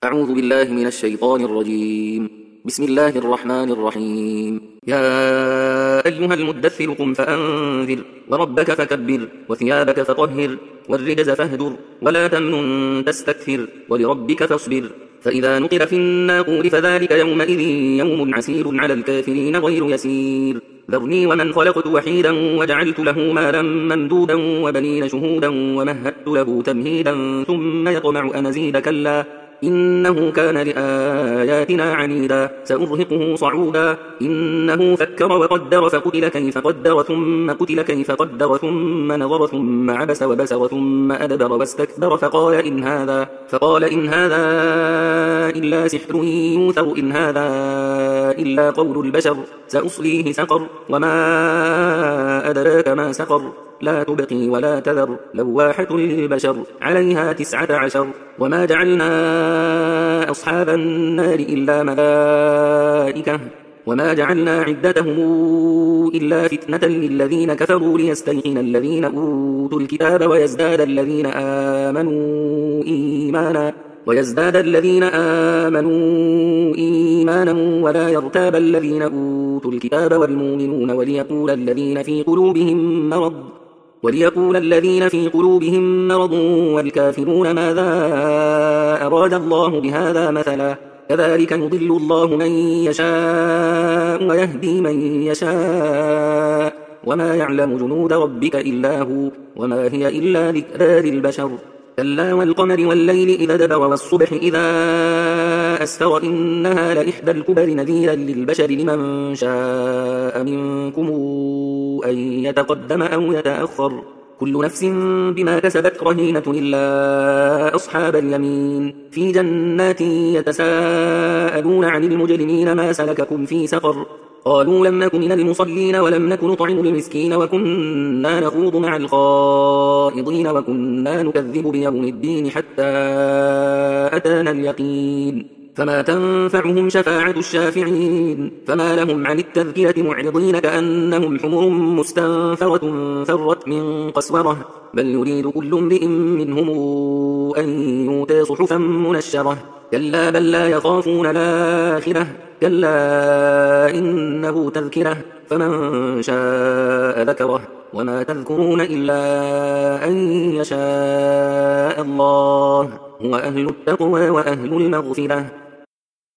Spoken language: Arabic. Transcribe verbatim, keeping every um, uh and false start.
أعوذ بالله من الشيطان الرجيم. بسم الله الرحمن الرحيم. يا أيها المدثر قم فأنذر وربك فكبر وثيابك فطهر والرجز فاهجر ولا تمنن تستكثر ولربك فاصبر فإذا نقر في الناقور فذلك يومئذ يوم عسير على الكافرين غير يسير. ذرني ومن خلقت وحيدا وجعلت له مالا ممدودا وبنين شهودا ومهدت له تمهيدا ثم يطمع أن أزيد كلا إنه كان لآياتنا عنيدا سأرهقه صعودا إنه فكر وقدر فقتل كيف قدر ثم قتل كيف قدر ثم نظر ثم عبس وبسر ثم أدبر واستكبر فقال إن هذا فقال إن هذا إلا سحر يوثر إن هذا إلا قول البشر سأصليه سقر وما أدراك ما سقر لا تبقي ولا تذر لواحة للبشر عليها تسعة عشر وما جعلنا أصحاب النار إلا ملائكة وما جعلنا عدتهم إلا فتنة للذين كفروا ليستيقن الذين أوتوا الكتاب ويزداد الذين آمنوا إيمانا ويزداد الذين آمنوا إيمانا ولا يرتاب الذين أوتوا الكتاب والمؤمنون وليقول الذين في قلوبهم مرض وليقول الذين في قلوبهم مرض والكافرون ماذا أراد الله بهذا مثلا كذلك يضل الله من يشاء ويهدي من يشاء وما يعلم جنود ربك إلا هو وما هي إلا ذكرى للبشر كلا والقمر والليل إذا دبر والصبح إذا أسفر إنها لإحدى الكبر نذيرا للبشر لمن شاء منكم أن يتقدم أو يتأخر كل نفس بما كسبت رهينة إلا أصحاب اليمين في جنات يتساءلون عن المجرمين ما سلككم في سقر قالوا لم نكن من المصلين ولم نكن نطعم المسكين وكنا نخوض مع الخائضين وكنا نكذب بيوم الدين حتى أتانا اليقين فما تنفعهم شفاعة الشافعين فما لهم عن التذكرة معرضين كأنهم حمر مستنفرة فرت من قسورة بل يريد كل امرئ منهم أن يؤتى صحفا منشرة كلا بل لا يخافون الآخرة كلا إنه تذكرة فمن شاء ذكره وما تذكرون إلا أن يشاء الله هو أهل التقوى وأهل المغفرة